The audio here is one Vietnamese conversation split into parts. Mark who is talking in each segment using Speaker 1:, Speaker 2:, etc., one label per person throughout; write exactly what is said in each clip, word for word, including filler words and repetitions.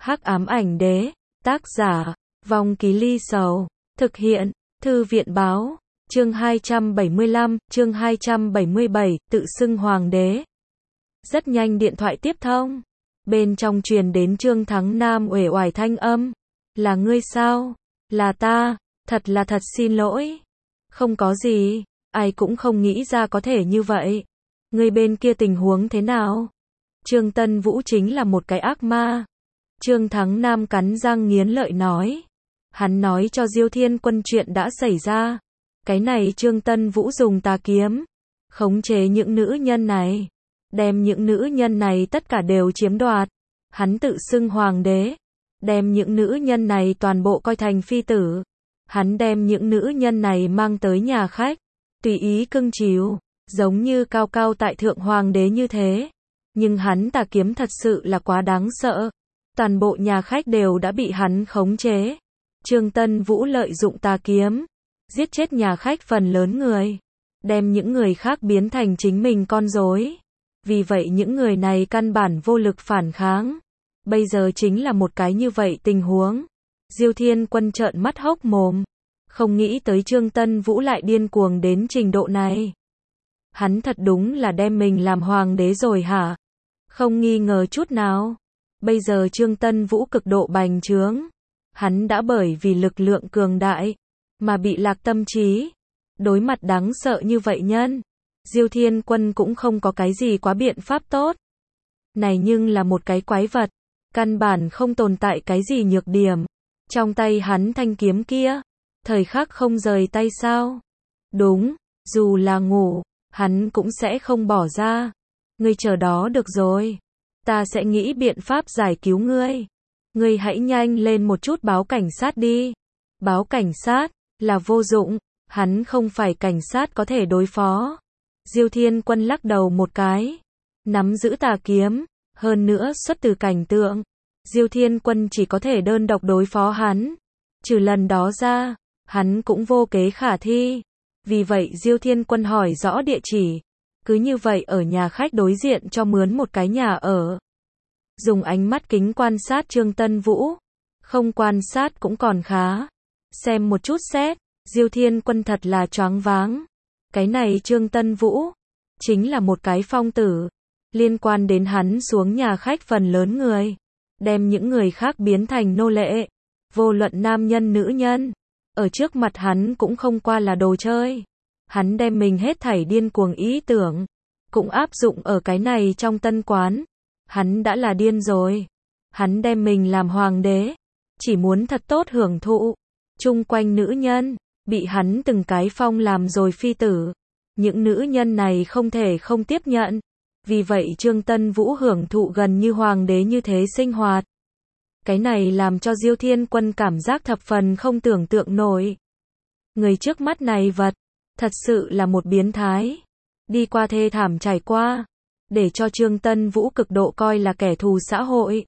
Speaker 1: Hắc ám ảnh đế, tác giả, Vong Ký Ly Sầu, thực hiện, Thư viện báo, chương hai trăm bảy mươi lăm, chương hai trăm bảy mươi bảy, tự xưng hoàng đế. Rất nhanh điện thoại tiếp thông, bên trong truyền đến Trương Thắng Nam uể oải thanh âm, là ngươi sao? Là ta, thật là thật xin lỗi. Không có gì, ai cũng không nghĩ ra có thể như vậy. Ngươi bên kia tình huống thế nào? Trương Tân Vũ chính là một cái ác ma. Trương Thắng Nam cắn răng nghiến lợi nói. Hắn nói cho Diêu Thiên Quân chuyện đã xảy ra. Cái này Trương Tân Vũ dùng tà kiếm, khống chế những nữ nhân này, đem những nữ nhân này tất cả đều chiếm đoạt. Hắn tự xưng hoàng đế, đem những nữ nhân này toàn bộ coi thành phi tử. Hắn đem những nữ nhân này mang tới nhà khách, tùy ý cưng chiều, giống như cao cao tại thượng hoàng đế như thế. Nhưng hắn tà kiếm thật sự là quá đáng sợ. Toàn bộ nhà khách đều đã bị hắn khống chế. Trương Tân Vũ lợi dụng tà kiếm, giết chết nhà khách phần lớn người, đem những người khác biến thành chính mình con rối. Vì vậy những người này căn bản vô lực phản kháng. Bây giờ chính là một cái như vậy tình huống. Diêu Thiên Quân trợn mắt hốc mồm, không nghĩ tới Trương Tân Vũ lại điên cuồng đến trình độ này. Hắn thật đúng là đem mình làm hoàng đế rồi hả? Không nghi ngờ chút nào. Bây giờ Trương Tân Vũ cực độ bành trướng. Hắn đã bởi vì lực lượng cường đại mà bị lạc tâm trí. Đối mặt đáng sợ như vậy nhân, Diêu Thiên Quân cũng không có cái gì quá biện pháp tốt. Này nhưng là một cái quái vật, căn bản không tồn tại cái gì nhược điểm. Trong tay hắn thanh kiếm kia, thời khắc không rời tay sao? Đúng, dù là ngủ, hắn cũng sẽ không bỏ ra. Ngươi chờ đó được rồi, ta sẽ nghĩ biện pháp giải cứu ngươi. Ngươi hãy nhanh lên một chút báo cảnh sát đi. Báo cảnh sát là vô dụng, hắn không phải cảnh sát có thể đối phó. Diêu Thiên Quân lắc đầu một cái, nắm giữ tà kiếm, hơn nữa xuất từ cảnh tượng, Diêu Thiên Quân chỉ có thể đơn độc đối phó hắn. Trừ lần đó ra, hắn cũng vô kế khả thi. Vì vậy Diêu Thiên Quân hỏi rõ địa chỉ, cứ như vậy ở nhà khách đối diện cho mướn một cái nhà ở. Dùng ánh mắt kính quan sát Trương Tân Vũ, không quan sát cũng còn khá. Xem một chút xét, Diêu Thiên Quân thật là choáng váng. Cái này Trương Tân Vũ, chính là một cái phong tử. Liên quan đến hắn xuống nhà khách phần lớn người, đem những người khác biến thành nô lệ. Vô luận nam nhân nữ nhân, ở trước mặt hắn cũng không qua là đồ chơi. Hắn đem mình hết thảy điên cuồng ý tưởng, cũng áp dụng ở cái này trong tân quán. Hắn đã là điên rồi. Hắn đem mình làm hoàng đế, chỉ muốn thật tốt hưởng thụ. Chung quanh nữ nhân, bị hắn từng cái phong làm rồi phi tử. Những nữ nhân này không thể không tiếp nhận. Vì vậy Trương Tân Vũ hưởng thụ gần như hoàng đế như thế sinh hoạt. Cái này làm cho Diêu Thiên Quân cảm giác thập phần không tưởng tượng nổi. Người trước mắt này vật, thật sự là một biến thái. Đi qua thê thảm trải qua, để cho Trương Tân Vũ cực độ coi là kẻ thù xã hội.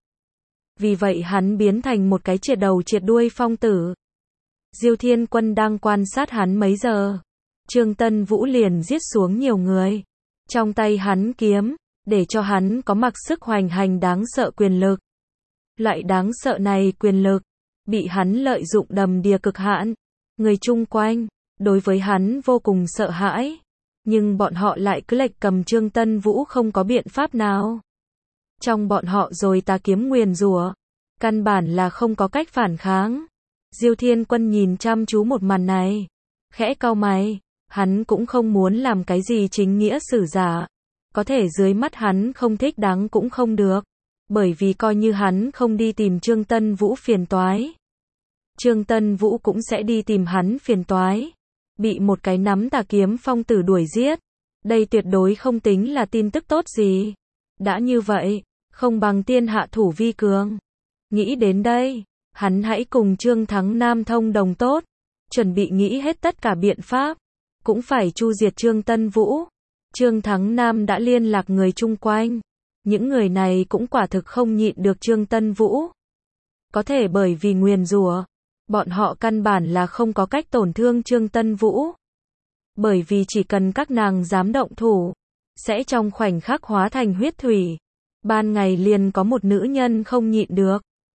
Speaker 1: Vì vậy hắn biến thành một cái triệt đầu triệt đuôi phong tử. Diêu Thiên Quân đang quan sát hắn mấy giờ, Trương Tân Vũ liền giết xuống nhiều người. Trong tay hắn kiếm, để cho hắn có mặc sức hoành hành đáng sợ quyền lực. Loại đáng sợ này quyền lực, bị hắn lợi dụng đầm đìa cực hạn. Người chung quanh, đối với hắn vô cùng sợ hãi. Nhưng bọn họ lại cứ lệch cầm Trương Tân Vũ không có biện pháp nào. Trong bọn họ rồi tà kiếm nguyền rủa, căn bản là không có cách phản kháng. Diêu Thiên Quân nhìn chăm chú một màn này, khẽ cau mày, hắn cũng không muốn làm cái gì chính nghĩa sử giả. Có thể dưới mắt hắn không thích đáng cũng không được, bởi vì coi như hắn không đi tìm Trương Tân Vũ phiền toái, Trương Tân Vũ cũng sẽ đi tìm hắn phiền toái. Bị một cái nắm tà kiếm phong tử đuổi giết, đây tuyệt đối không tính là tin tức tốt gì. Đã như vậy, không bằng tiên hạ thủ vi cường. Nghĩ đến đây, hắn hãy cùng Trương Thắng Nam thông đồng tốt, chuẩn bị nghĩ hết tất cả biện pháp, cũng phải chu diệt Trương Tân Vũ. Trương Thắng Nam đã liên lạc người chung quanh, những người này cũng quả thực không nhịn được Trương Tân Vũ. Có thể bởi vì nguyền rủa, bọn họ căn bản là không có cách tổn thương Trương Tân Vũ. Bởi vì chỉ cần các nàng dám động thủ, sẽ trong khoảnh khắc hóa thành huyết thủy. Ban ngày liền có một nữ nhân không nhịn được,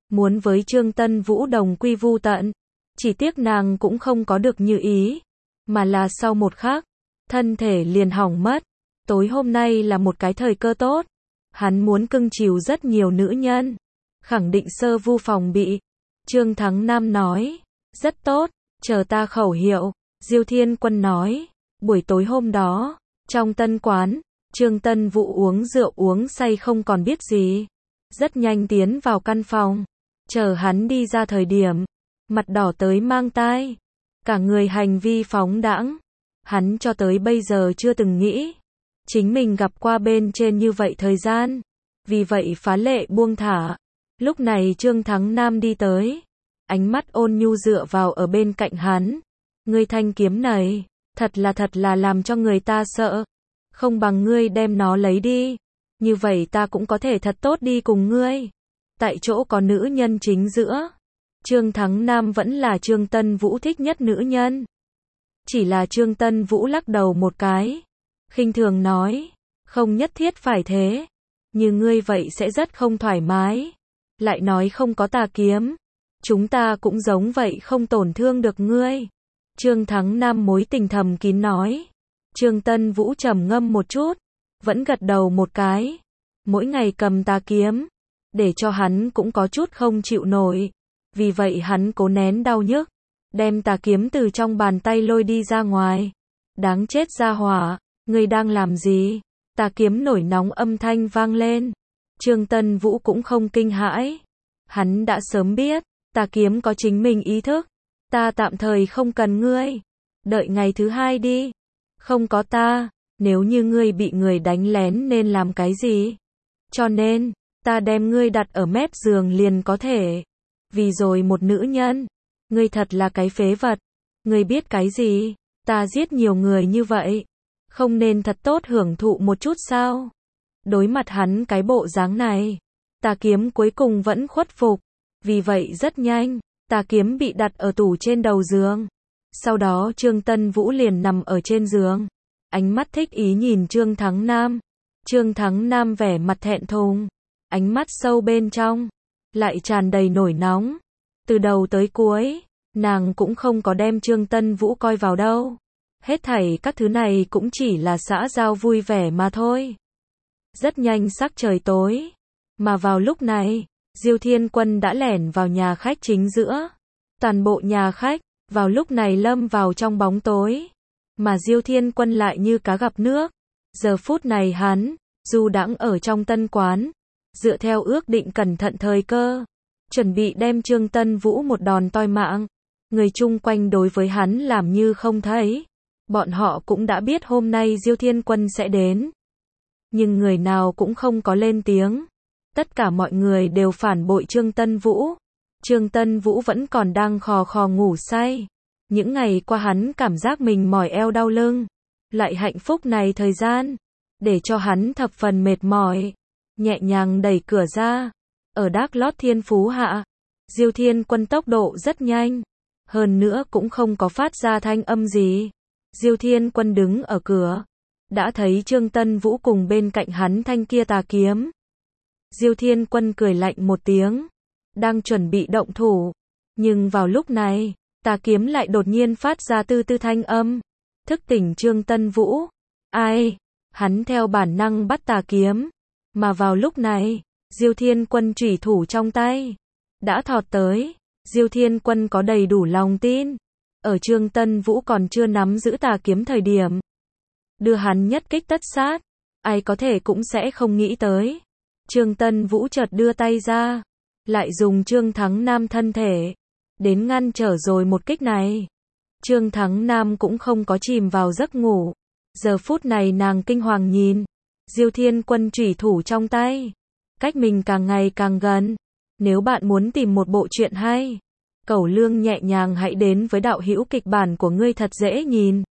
Speaker 1: muốn với Trương Tân Vũ đồng quy vu tận. Chỉ tiếc nàng cũng không có được như ý, mà là sau một khắc, thân thể liền hỏng mất. Tối hôm nay là một cái thời cơ tốt, hắn muốn cưng chiều rất nhiều nữ nhân, khẳng định sơ vu phòng bị. Trương Thắng Nam nói, rất tốt, chờ ta khẩu hiệu. Diêu Thiên Quân nói, buổi tối hôm đó, trong tân quán, Trương Tân Vũ uống rượu uống say không còn biết gì. Rất nhanh tiến vào căn phòng, chờ hắn đi ra thời điểm, mặt đỏ tới mang tai, cả người hành vi phóng đãng. Hắn cho tới bây giờ chưa từng nghĩ, chính mình gặp qua bên trên như vậy thời gian, vì vậy phá lệ buông thả. Lúc này Trương Thắng Nam đi tới, ánh mắt ôn nhu dựa vào ở bên cạnh hắn. Ngươi thanh kiếm này, thật là thật là làm cho người ta sợ. Không bằng ngươi đem nó lấy đi, như vậy ta cũng có thể thật tốt đi cùng ngươi. Tại chỗ có nữ nhân chính giữa, Trương Thắng Nam vẫn là Trương Tân Vũ thích nhất nữ nhân. Chỉ là Trương Tân Vũ lắc đầu một cái, khinh thường nói, không nhất thiết phải thế, như ngươi vậy sẽ rất không thoải mái. Lại nói không có tà kiếm, chúng ta cũng giống vậy không tổn thương được ngươi. Trương Thắng Nam mối tình thầm kín nói. Trương Tân Vũ trầm ngâm một chút, vẫn gật đầu một cái. Mỗi ngày cầm tà kiếm, để cho hắn cũng có chút không chịu nổi. Vì vậy hắn cố nén đau nhức, đem tà kiếm từ trong bàn tay lôi đi ra ngoài. Đáng chết gia hỏa, ngươi đang làm gì? Tà kiếm nổi nóng âm thanh vang lên. Trương Tân Vũ cũng không kinh hãi. Hắn đã sớm biết, tà kiếm có chính mình ý thức. Ta tạm thời không cần ngươi. Đợi ngày thứ hai đi. Không có ta, nếu như ngươi bị người đánh lén nên làm cái gì? Cho nên, ta đem ngươi đặt ở mép giường liền có thể. Vì rồi một nữ nhân, ngươi thật là cái phế vật. Ngươi biết cái gì? Ta giết nhiều người như vậy, không nên thật tốt hưởng thụ một chút sao? Đối mặt hắn cái bộ dáng này, tà kiếm cuối cùng vẫn khuất phục. Vì vậy rất nhanh, tà kiếm bị đặt ở tủ trên đầu giường. Sau đó Trương Tân Vũ liền nằm ở trên giường, ánh mắt thích ý nhìn Trương Thắng Nam. Trương Thắng Nam vẻ mặt thẹn thùng, ánh mắt sâu bên trong lại tràn đầy nổi nóng. Từ đầu tới cuối, nàng cũng không có đem Trương Tân Vũ coi vào đâu. Hết thảy các thứ này cũng chỉ là xã giao vui vẻ mà thôi. Rất nhanh sắc trời tối, mà vào lúc này, Diêu Thiên Quân đã lẻn vào nhà khách chính giữa. Toàn bộ nhà khách vào lúc này lâm vào trong bóng tối, mà Diêu Thiên Quân lại như cá gặp nước. Giờ phút này hắn du đãng ở trong tân quán, dựa theo ước định cẩn thận thời cơ, chuẩn bị đem Trương Tân Vũ một đòn toi mạng. Người chung quanh đối với hắn làm như không thấy. Bọn họ cũng đã biết hôm nay Diêu Thiên Quân sẽ đến, nhưng người nào cũng không có lên tiếng. Tất cả mọi người đều phản bội Trương Tân Vũ. Trương Tân Vũ vẫn còn đang khò khò ngủ say. Những ngày qua hắn cảm giác mình mỏi eo đau lưng. Lại hạnh phúc này thời gian, để cho hắn thập phần mệt mỏi. Nhẹ nhàng đẩy cửa ra. Ở đác lót thiên phú hạ, Diêu Thiên Quân tốc độ rất nhanh. Hơn nữa cũng không có phát ra thanh âm gì. Diêu Thiên Quân đứng ở cửa, đã thấy Trương Tân Vũ cùng bên cạnh hắn thanh kia tà kiếm. Diêu Thiên Quân cười lạnh một tiếng, đang chuẩn bị động thủ, nhưng vào lúc này, tà kiếm lại đột nhiên phát ra tư tư thanh âm, thức tỉnh Trương Tân Vũ. Ai? Hắn theo bản năng bắt tà kiếm, mà vào lúc này, Diêu Thiên Quân chủy thủ trong tay đã thọt tới. Diêu Thiên Quân có đầy đủ lòng tin, ở Trương Tân Vũ còn chưa nắm giữ tà kiếm thời điểm, đưa hắn nhất kích tất sát. Ai có thể cũng sẽ không nghĩ tới, Trương Tân Vũ chợt đưa tay ra, lại dùng Trương Thắng Nam thân thể đến ngăn trở rồi một kích này. Trương Thắng Nam cũng không có chìm vào giấc ngủ. Giờ phút này nàng kinh hoàng nhìn Diêu Thiên Quân chủy thủ trong tay, cách mình càng ngày càng gần. Nếu bạn muốn tìm một bộ truyện hay, cẩu lương nhẹ nhàng hãy đến với đạo hữu kịch bản của ngươi thật dễ nhìn.